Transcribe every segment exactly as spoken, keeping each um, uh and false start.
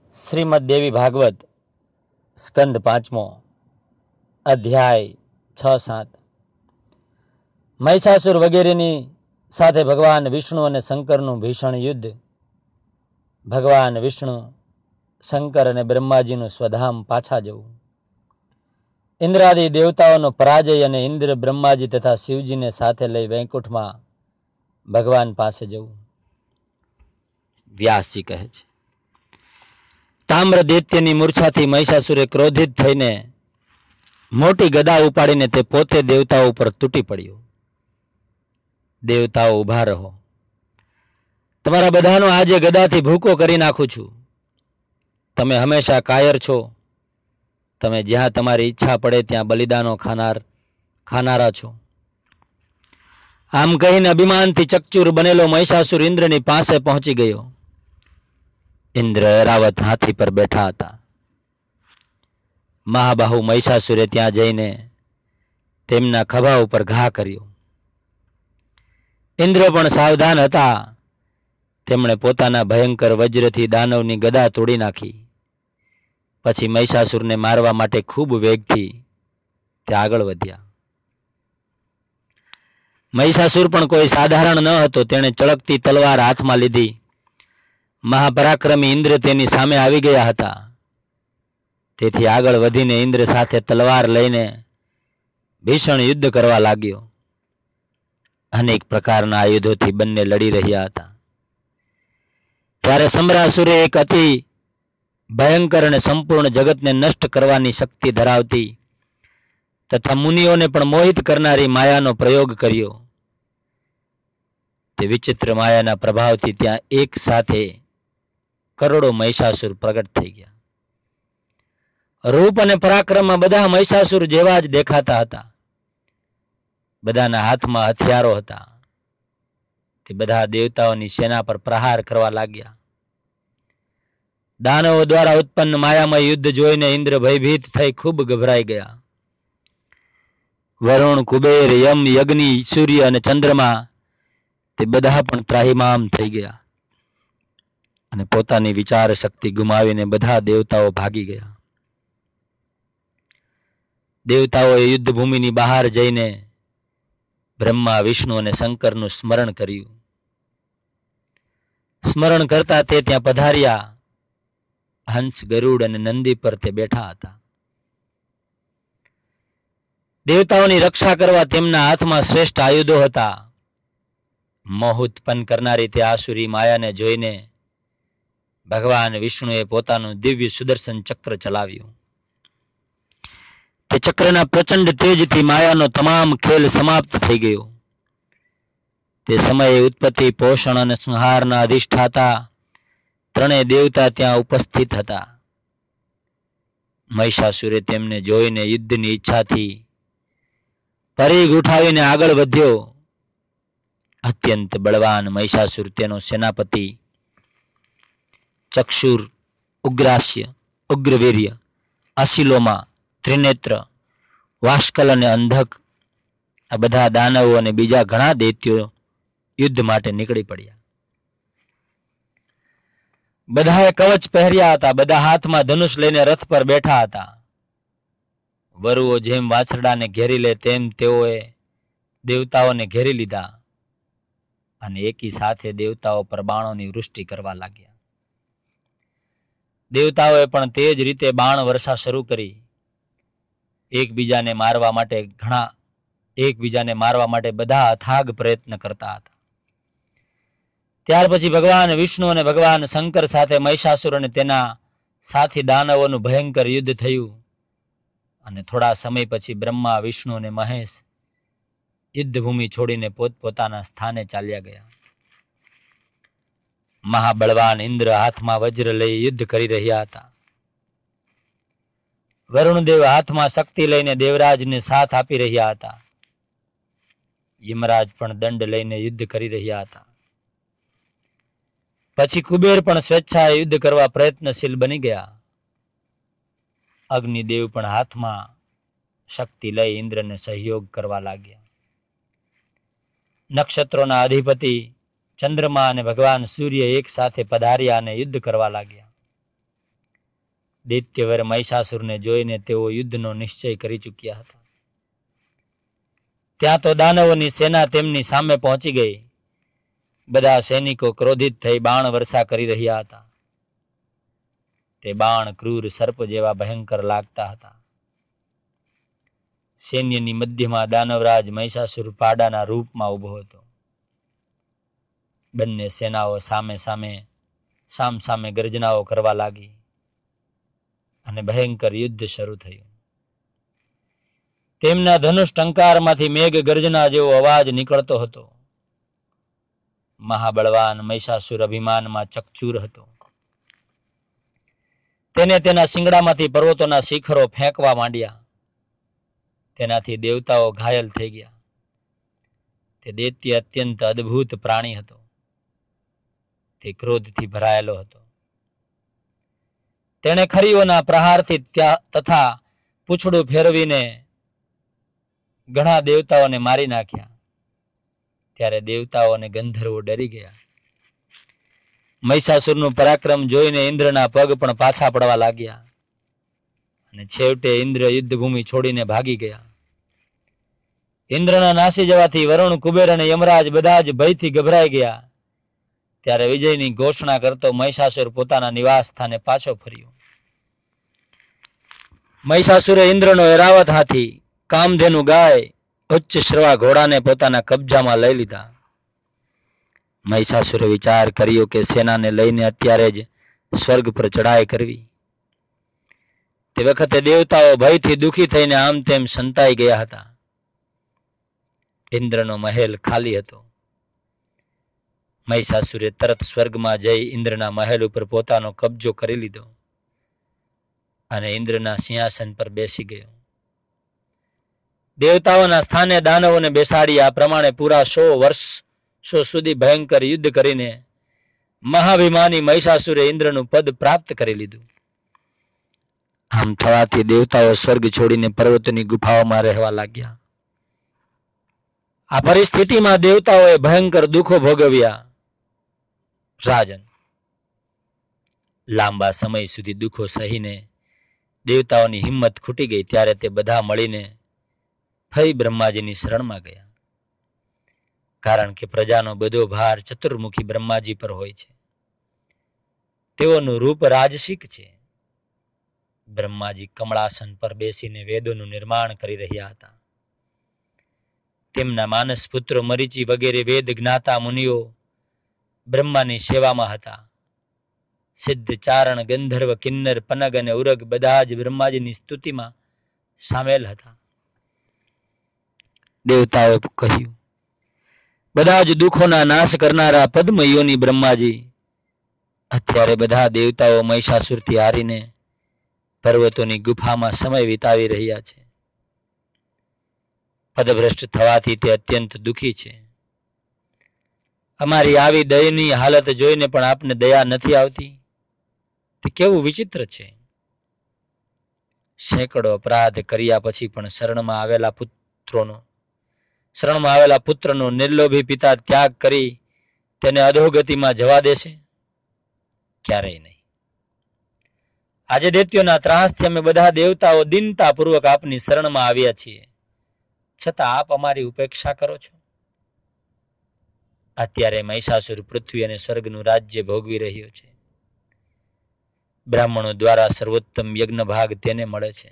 શ્રીમદ દેવી ભાગવત સ્કંદ પાંચમો અધ્યાય છ સાત. મહિષાસુર વગેરેની સાથે ભગવાન વિષ્ણુ અને શંકરનું ભીષણ યુદ્ધ. ભગવાન વિષ્ણુ, શંકર અને બ્રહ્માજીનું સ્વધામ પાછા જવું. ઇન્દ્રાદિ દેવતાઓનો પરાજય અને ઇન્દ્ર, બ્રહ્માજી તથા શિવજીને સાથે લઈ વૈકુંઠમાં ભગવાન પાસે જવું. વ્યાસજી કહે છે, તામ્ર દૈત્યની મૂર્છાથી મહિષાસુરે ક્રોધિત થઈને મોટી ગદા ઉપાડીને તે પોતે દેવતાઓ ઉપર તૂટી પડ્યો. દેવતાઓ ઊભા રહો, તમારા બધાનો આજે ગદાથી ભૂકો કરી નાખું છું. તમે હંમેશા કાયર છો. તમે જ્યાં તમારી ઈચ્છા પડે ત્યાં બલિદાનો ખાનાર ખાનારા છો. આમ કહીને અભિમાનથી ચકચૂર બનેલો મહિષાસુર ઇન્દ્રની પાસે પહોંચી ગયો. ઇન્દ્ર એરાવત હાથી પર બેઠા હતા. મહાબાહુ મહિષાસુરે ત્યાં જઈને તેમના ખભા ઉપર ઘા કર્યો. ઇન્દ્ર પણ સાવધાન હતા. તેમણે પોતાના ભયંકર વજ્રથી દાનવની ગદા તોડી નાખી. પછી મહિષાસુરને મારવા માટે ખૂબ વેગથી તે આગળ વધ્યા. મહિષાસુર પણ કોઈ સાધારણ ન હતો. તેણે ચળકતી તલવાર હાથમાં લીધી. મહાપરાક્રમી ઇન્દ્ર તેની સામે આવી ગયા હતા. તેથી આગળ વધીને ઇન્દ્ર સાથે તલવાર લઈને ભીષણ યુદ્ધ કરવા લાગ્યો. અનેક પ્રકારના આયુધોથી બંને લડી રહ્યા હતા. ત્યારે સમરાસુરે એક અતિ ભયંકર અને સંપૂર્ણ જગતને નષ્ટ કરવાની શક્તિ ધરાવતી તથા મુનિઓને પણ મોહિત કરનારી માયાનો પ્રયોગ કર્યો. તે વિચિત્ર માયાના પ્રભાવથી ત્યાં એક સાથે કરોડો મહિષાસુર પ્રગટ થઈ ગયા. રૂપ અને પરાક્રમમાં બધા મહિષાસુર જેવા જ દેખાતા હતા. બધાના હાથમાં હથિયારો હતા. તે બધા દેવતાઓની સેના પર પ્રહાર કરવા લાગ્યા. દાનવો દ્વારા ઉત્પન્ન માયામય યુદ્ધ જોઈને ઇન્દ્ર ભયભીત થઈ ખૂબ ગભરાઈ ગયા. વરુણ, કુબેર, યમ, યજ્ઞ, સૂર્ય અને ચંદ્રમા તે બધા પણ ત્રાહિમામ થઈ ગયા અને પોતાની વિચાર શક્તિ ગુમાવીને બધા દેવતાઓ ભાગી ગયા. દેવતાઓએ યુદ્ધ ભૂમિની બહાર જઈને બ્રહ્મા, વિષ્ણુ અને શંકરનું સ્મરણ કર્યું. સ્મરણ કરતા તે ત્યાં પધાર્યા. હંસ, ગરુડ અને નંદી પર તે બેઠા હતા. દેવતાઓની રક્ષા કરવા તેમના હાથમાં શ્રેષ્ઠ આયુધો હતા. મોહ ઉત્પન્ન કરનારી તે આસુરી માયાને જોઈને ભગવાન વિષ્ણુએ પોતાનું દિવ્ય સુદર્શન ચક્ર ચલાવ્યું. તે ચક્રના પ્રચંડ તેજથી માયાનો તમામ ખેલ સમાપ્ત થઈ ગયો. તે સમયે ઉત્પત્તિ, પોષણ અને સંહારના અધિષ્ઠાતા ત્રણેય દેવતા ત્યાં ઉપસ્થિત હતા. મહિષાસુરે તેમને જોઈને યુદ્ધની ઈચ્છાથી પરીઘ ઉઠાવીને આગળ વધ્યો. અત્યંત બળવાન મહિષાસુર, તેનો સેનાપતિ ચક્ષુર, ઉગ્રાસ્ય, ઉગ્રવીર્ય, અશિલોમા, ત્રિનેત્ર, વાષ્કલ અને અંધક, આ બધા દાનવો અને બીજા ઘણા દૈત્યો યુદ્ધ માટે નીકળી પડ્યા. બધાએ કવચ પહેર્યા હતા. બધા હાથમાં ધનુષ લઈને રથ પર બેઠા હતા. વરુઓ જેમ વાછરડાને ઘેરી લે તેમ તેઓએ દેવતાઓને ઘેરી લીધા અને એકી સાથે દેવતાઓ પર બાણોની વૃષ્ટિ કરવા લાગ્યા. દેવતાઓએ પણ તે જ રીતે બાણ વર્ષા શરૂ કરી. એકબીજાને મારવા માટે ઘણા એકબીજાને મારવા માટે બધા અથાગ પ્રયત્ન કરતા હતા. ત્યાર પછી ભગવાન વિષ્ણુ અને ભગવાન શંકર સાથે મહિષાસુર અને તેના સાથી દાનવોનું ભયંકર યુદ્ધ થયું. અને થોડા સમય પછી બ્રહ્મા, વિષ્ણુ અને મહેશ યુદ્ધભૂમિ છોડીને પોતપોતાના સ્થાને ચાલ્યા ગયા. મહાબળવાન ઇન્દ્ર હાથમાં વજ્ર લઈ યુદ્ધ કરી રહ્યા હતા. વરુણદેવ હાથમાં શક્તિ લઈને દેવરાજને સાથ આપી રહ્યા હતા. યમરાજ પણ દંડ લઈને યુદ્ધ કરી રહ્યા હતા. પછી કુબેર પણ સ્વેચ્છાએ યુદ્ધ કરવા પ્રયત્નશીલ બની ગયા. અગ્નિદેવ પણ હાથમાં શક્તિ લઈ ઇન્દ્રને સહયોગ કરવા લાગ્યા. નક્ષત્રોના અધિપતિ ચંદ્રમા અને ભગવાન સૂર્ય એક સાથે પધાર્યા અને યુદ્ધ કરવા લાગ્યા. દૈત્યવર મહિષાસુરને જોઈને તેઓ યુદ્ધનો નિશ્ચય કરી ચૂક્યા હતા. ત્યાં તો દાનવોની સેના તેમની સામે પહોંચી ગઈ. બધા સૈનિકો ક્રોધિત થઈ બાણ વર્ષા કરી રહ્યા હતા. તે બાણ ક્રૂર સર્પ જેવા ભયંકર લાગતા હતા. સૈન્યની મધ્યમાં દાનવરાજ મહિષાસુર પાડાના રૂપમાં ઊભો હતો. બંને સેનાઓ સામે સામે સામ સામે ગર્જનાઓ કરવા લાગી અને ભયંકર યુદ્ધ શરૂ થયું. તેમના ધનુષ ટંકારમાંથી મેઘ ગર્જના જેવો અવાજ નીકળતો હતો. મહાબળવાન મહિષાસુર અભિમાનમાં ચકચૂર હતો. તેને તેના શિંગડામાંથી પર્વતોના શિખરો ફેંકવા માંડ્યા. તેનાથી દેવતાઓ ઘાયલ થઈ ગયા. તે દૈત્ય અત્યંત અદ્ભુત પ્રાણી હતો. તે ક્રોધથી ભરાયેલો હતો. તેણે ખરીઓના પ્રહારથી ત્યાં તથા પૂંછડું ફેરવીને ઘણા દેવતાઓને મારી નાખ્યા. ત્યારે દેવતાઓ અને ગંધર્વો ડરી ગયા. મહિષાસુરનું પરાક્રમ જોઈને ઇન્દ્રના પગ પણ પાછા પડવા લાગ્યા અને છેવટે ઇન્દ્ર યુદ્ધભૂમિ છોડીને ભાગી ગયા. ઇન્દ્રના નાસી જવાથી વરુણ, કુબેર અને યમરાજ બધા જ ભયથી ગભરાઈ ગયા. ત્યારે વિજયની ઘોષણા કરતો મહિષાસુર પોતાના નિવાસ સ્થાને પાછો ફર્યો. મહિષાસુરે ઇન્દ્રનો એરાવત હાથી, કામધેનુ ગાય, ઉચ્ચ શ્રવા ઘોડાને પોતાના કબજામાં લઈ લીધા. મહિષાસુરે વિચાર કર્યો કે સેનાને લઈને અત્યારે જ સ્વર્ગ પર ચડાઈ કરવી. તે વખતે દેવતાઓ ભયથી દુઃખી થઈને આમ તેમ સંતાઈ ગયા હતા. ઇન્દ્રનો મહેલ ખાલી હતો. મહિષાસુરે તરત સ્વર્ગમાં જઈ ઇન્દ્રના મહેલ ઉપર પોતાનો કબજો કરી લીધો અને ઇન્દ્રના સિંહાસન પર બેસી ગયો. દેવતાઓના સ્થાને દાનવોને બેસાડી આ પ્રમાણે પૂરા સો વર્ષ સો સુધી ભયંકર યુદ્ધ કરીને મહાભિમાની મહિષાસુરે ઇન્દ્રનું પદ પ્રાપ્ત કરી લીધું. આમ થવાથી દેવતાઓ સ્વર્ગ છોડીને પર્વતોની ગુફાઓમાં રહેવા લાગ્યા. આ પરિસ્થિતિમાં દેવતાઓએ ભયંકર દુઃખો ભોગવ્યા. રાજન, લાંબા સમય સુધી દુઃખો સહીને દેવતાઓની હિંમત ખૂટી ગઈ. ત્યારે તે બધા મળીને ફરી બ્રહ્માજીની શરણમાં ગયા. કારણ કે પ્રજાનો બધો ભાર ચતુર્મુખી બ્રહ્માજી પર હોય છે. તેઓનું રૂપ રાજસિક છે. બ્રહ્માજી કમળાસન પર બેસીને વેદોનું નિર્માણ કરી રહ્યા હતા. તેમના માનસ પુત્રો મરીચી વગેરે વેદ જ્ઞાતા મુનિઓ બ્રહ્માની સેવામાં હતા. સિદ્ધ, ચારણ, ગંધર્વ, કિન્નર, પનગ અને ઉરગ બધા જ બ્રહ્માજીની સ્તુતિમાં સામેલ હતા. દેવતાઓએ કહ્યું, બધા જ દુઃખોના નાશ કરનારા પદ્મયોની બ્રહ્માજી અત્યારે બધા દેવતાઓ મહિષાસુરથી હારીને પર્વતોની ગુફામાં સમય વિતાવી રહ્યા છે. પદભ્રષ્ટ થવાથી તે અત્યંત દુઃખી છે. અમારી આવી દયનીય હાલત જોઈને પણ આપને દયા નથી આવતી. તે કેવું વિચિત્ર છે. સેંકડો અપરાધ કર્યા પછી પણ શરણમાં આવેલા પુત્રોનો શરણમાં આવેલા પુત્રનો નિર્લોભી પિતા ત્યાગ કરી તેને અધોગતિમાં જવા દેશે? ક્યારેય નહીં. આજે દૈત્યોના ત્રાસથી અમે બધા દેવતાઓ દીનતાપૂર્વક આપની શરણમાં આવ્યા છીએ, છતાં આપ અમારી ઉપેક્ષા કરો છો. અત્યારે મહિષાસુર પૃથ્વી અને સ્વર્ગનું રાજ્ય ભોગવી રહ્યો છે. બ્રાહ્મણો દ્વારા સર્વોત્તમ યજ્ઞ ભાગ તેને મળે છે.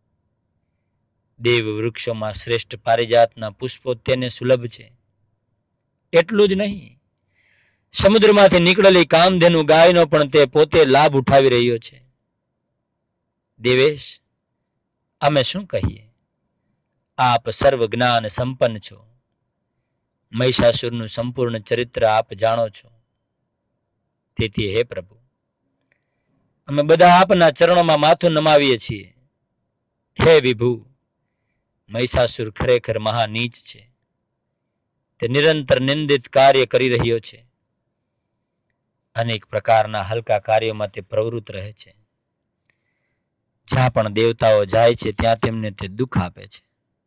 દેવ વૃક્ષોમાં શ્રેષ્ઠ પારિજાતના પુષ્પો તેને સુલભ છે. એટલું જ નહીં, સમુદ્રમાંથી નીકળેલી કામધેનુ ગાયનો પણ તે પોતે લાભ ઉઠાવી રહ્યો છે. દેવેશ, અમે શું કહીએ? આપ સર્વ જ્ઞાન સંપન્ન છો. મહિષાસુરનું સંપૂર્ણ ચરિત્ર આપ જાણો છો. તેથી હે પ્રભુ, અમે બધા આપના ચરણોમાં માથું નમાવીએ છીએ. હે વિભુ, મહિષાસુર ખરેખર મહાનીચ છે. તે નિરંતર નિંદિત કાર્ય કરી રહ્યો છે. અનેક પ્રકારના હલકા કાર્યોમાં તે પ્રવૃત્ત રહે છે. જ્યાં પણ દેવતાઓ જાય છે ત્યાં તેમને તે દુઃખ આપે છે.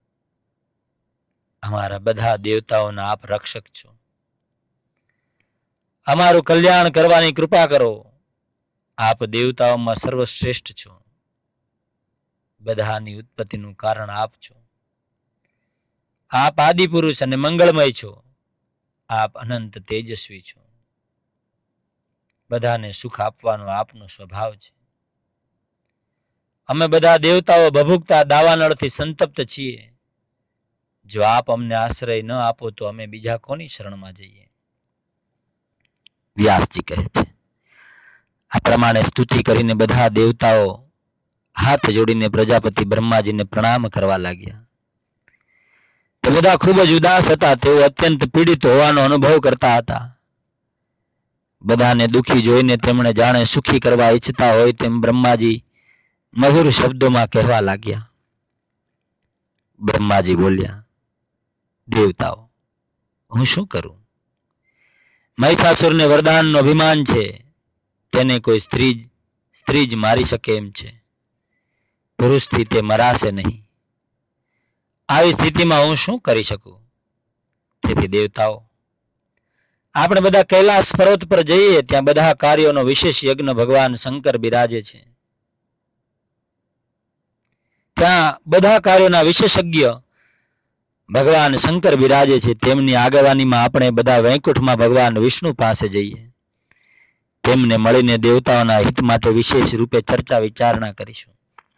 અમારા બધા દેવતાઓના આપ રક્ષક છો. અમારું કલ્યાણ કરવાની કૃપા કરો. આપ દેવતાઓમાં સર્વશ્રેષ્ઠ છો. બધાની ઉત્પત્તિનું કારણ આપ છો. આપ આદિ પુરુષ અને મંગળમય છો. આપ અનંત તેજસ્વી છો. બધાને સુખ આપવાનો આપનો સ્વભાવ છે. અમે બધા દેવતાઓ ભભૂકતા દાવાનળથી સંતપ્ત છીએ. જો આપ અમને આશ્રય ન આપો તો અમે બીજા કોની શરણમાં જઈએ? વ્યાસજી કહે છે, આ પ્રમાણે સ્તુતિ કરીને બધા દેવતાઓ હાથ જોડીને પ્રજાપતિ બ્રહ્માજીને પ્રણામ કરવા લાગ્યા. તે બધા ખૂબ જ ઉદાસ હતા. તેઓ અત્યંત પીડિત હોવાનો અનુભવ કરતા હતા. બધાને દુઃખી જોઈને તેમણે જાણે સુખી કરવા ઈચ્છતા હોય તેમ બ્રહ્માજી મધુર શબ્દોમાં કહેવા લાગ્યા. બ્રહ્માજી બોલ્યા, દેવતાઓ, હું શું કરું? મહિષાસુરને વરદાનનો અભિમાન છે. તેને કોઈ સ્ત્રી સ્ત્રી જ મારી શકે એમ છે. પુરુષથી તે મરાશે નહીં. આવી સ્થિતિમાં હું શું કરી શકું? તેથી દેવતાઓ, આપણે બધા કૈલાસ પર્વત પર જઈએ. ત્યાં બધા કાર્યોનો વિશેષ યજ્ઞ ભગવાન શંકર બિરાજે છે. ત્યાં બધા કાર્યોના વિશેષજ્ઞ ભગવાન શંકર બિરાજે છે. તેમની આગેવાનીમાં આપણે બધા વૈકુંઠમાં ભગવાન વિષ્ણુ પાસે જઈએ. તેમને મળીને દેવતાઓના હિત માટે વિશેષ રૂપે ચર્ચા વિચારણા કરીશું.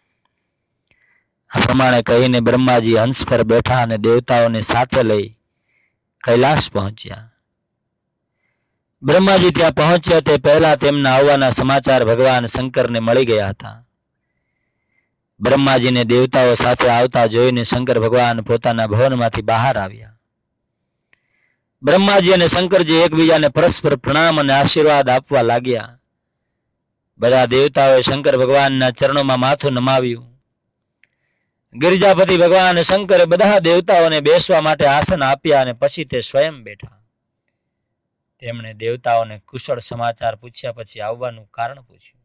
આ પ્રમાણે કહીને બ્રહ્માજી હંસ પર બેઠા અને દેવતાઓને સાથે લઈ કૈલાસ પહોંચ્યા. બ્રહ્માજી ત્યાં પહોંચ્યા તે પહેલા તેમના આવવાના સમાચાર ભગવાન શંકરને મળી ગયા હતા. બ્રહ્માજીને દેવતાઓ સાથે આવતા જોઈને શંકર ભગવાન પોતાના ભવનમાંથી બહાર આવ્યા. બ્રહ્માજી અને શંકરજી એકબીજાને પરસ્પર પ્રણામ અને આશીર્વાદ આપવા લાગ્યા. બધા દેવતાઓએ શંકર ભગવાનના ચરણોમાં માથું નમાવ્યું. ગિરિજાપતિ ભગવાન શંકરે બધા દેવતાઓને બેસવા માટે આસન આપ્યા અને પછી તે સ્વયં બેઠા. તેમણે દેવતાઓને કુશળ સમાચાર પૂછ્યા પછી આવવાનું કારણ પૂછ્યું.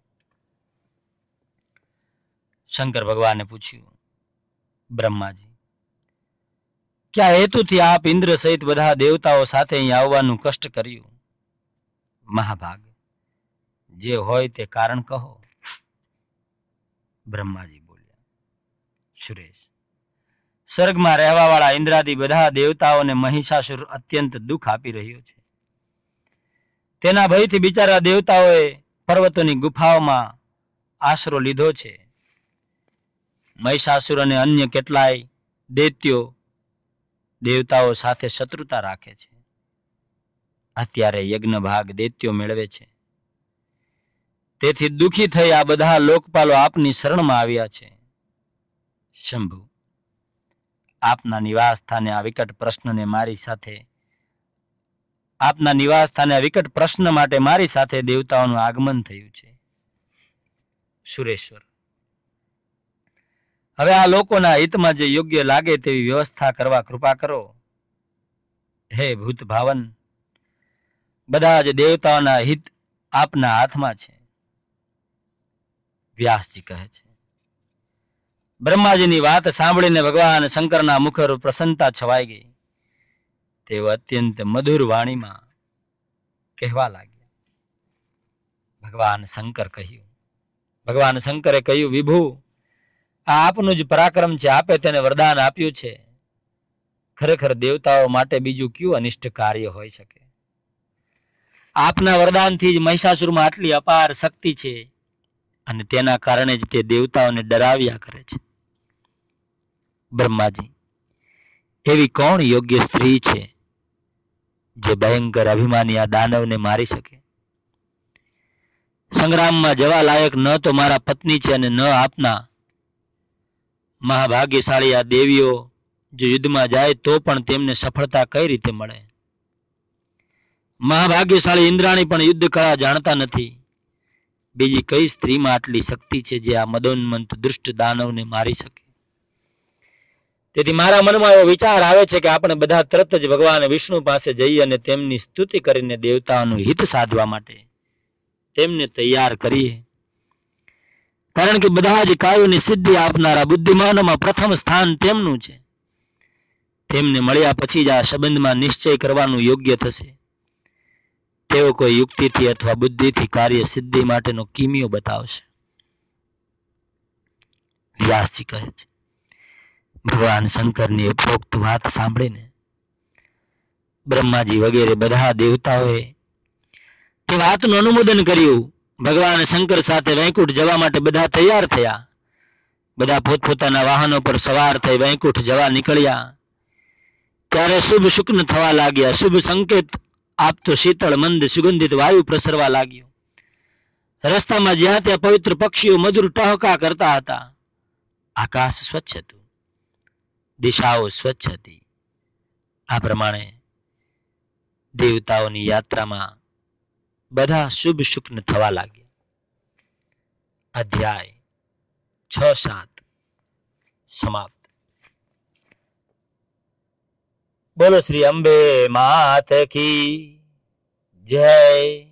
શંકર ભગવાને પૂછ્યું, બ્રહ્માજી, ક્યાં હેતુથી આપ ઇન્દ્ર સહિત બધા દેવતાઓ સાથે અહીં આવવાનું કષ્ટ કર્યું? મહાભાગ, જે હોય તે કારણ કહો. બ્રહ્માજી બોલ્યા, સુરેશ, સ્વર્ગમાં રહેવા વાળા ઇન્દ્રાદી બધા દેવતાઓને મહિષાસુર અત્યંત દુઃખ આપી રહ્યો છે. તેના ભયથી બિચારા દેવતાઓએ પર્વતોની ગુફાઓમાં આશરો લીધો છે. મહિષાસુર અને અન્ય કેટલાય દૈત્યો દેવતાઓ સાથે શત્રુતા રાખે છે. અત્યારે યજ્ઞ ભાગ દૈત્યો મેળવે છે. તેથી દુઃખી થઈ આ બધા લોકપાલો આપની શરણમાં આવ્યા છે. શંભુ, આપના નિવાસ સ્થાને આ વિકટ પ્રશ્નને મારી સાથે આપના નિવાસ સ્થાને આ વિકટ પ્રશ્ન માટે મારી સાથે દેવતાઓનું આગમન થયું છે. સુરેશ્વર, હવે આ લોકોના હિતમાં જે યોગ્ય લાગે તેવી વ્યવસ્થા કરવા કૃપા કરો. હે ભૂત ભાવન, બધા જ દેવતાઓના હિત આપના હાથમાં છે. વ્યાસજી કહે છે, બ્રહ્માજીની વાત સાંભળીને ભગવાન શંકરના મુખ પર પ્રસન્નતા છવાઈ ગઈ. તેઓ અત્યંત મધુર વાણીમાં કહેવા લાગ્યા. ભગવાન શંકર કહ્યું ભગવાન શંકરે કહ્યું, વિભુ, આ આપનું જ પરાક્રમ છે. આપે તેને વરદાન આપ્યું છે. ખરેખર દેવતાઓ માટે બીજું કયું અનિષ્ટ કાર્ય હોઈ શકે? આપના વરદાનથી જ મહિષાસુરમાં આટલી અપાર શક્તિ છે અને તેના કારણે જ તે દેવતાઓને ડરાવ્યા કરે છે. બ્રહ્માજી, એવી કોણ યોગ્ય સ્ત્રી છે જે ભયંકર અભિમાની આ દાનવને મારી શકે? સંગ્રામમાં જવા લાયક ન તો મારા પત્ની છે અને ન આપના. મહાભાગ્યશાળી આ દેવીઓ જો યુદ્ધમાં જાય તો પણ તેમને સફળતા કઈ રીતે મળે? મહાભાગ્યશાળી ઇન્દ્રાણી પણ યુદ્ધ કળા જાણતા નથી. બીજી કઈ સ્ત્રીમાં આટલી શક્તિ છે જે આ મદોન્મંત દુષ્ટ દાનવને મારી શકે? તેથી મારા મનમાં એવો વિચાર આવે છે કે આપણે બધા તરત જ ભગવાન વિષ્ણુ પાસે જઈએ અને તેમની સ્તુતિ કરીને દેવતાઓનું હિત સાધવા માટે તેમને તૈયાર કરીએ. કારણ કે બધા જ કાયોની સિદ્ધિ આપનારા બુદ્ધિમાનોમાં પ્રથમ સ્થાન તેમનું છે. તેમને મળ્યા પછી જ આ સંબંધમાં નિશ્ચય કરવાનું યોગ્ય થશે. તેઓ કોઈ યુક્તિથી અથવા બુદ્ધિથી કાર્ય સિદ્ધિ માટેનો કિમિયો બતાવશે. વ્યાસજી કહે છે, ભગવાન શંકરની ઉપરોક્ત વાત સાંભળીને બ્રહ્માજી વગેરે બધા દેવતાઓએ તે વાતનું અનુમોદન કર્યું. ભગવાન શંકર સાથે વૈકુંઠ જવા માટે બધા તૈયાર થયા. બધા પોતપોતાના વાહનો પર સવાર થઈ વૈકુંઠ જવા નીકળ્યા. ત્યારે શુભ શુકન થવા લાગ્યા. શુભ સંકેત આપતો શીતળ મંદ સુગંધિત વાયુ પ્રસરવા લાગ્યો. રસ્તામાં જ્યાં ત્યાં પવિત્ર પક્ષીઓ મધુર ટહકા કરતા હતા. આકાશ સ્વચ્છ હતું, દિશાઓ સ્વચ્છ હતી. આ પ્રમાણે દેવતાઓની યાત્રામાં બધા શુભ શુકન થવા લાગ્યા. અધ્યાય છ સાત સમાપ્ત. બોલો શ્રી અંબે માત કી જય.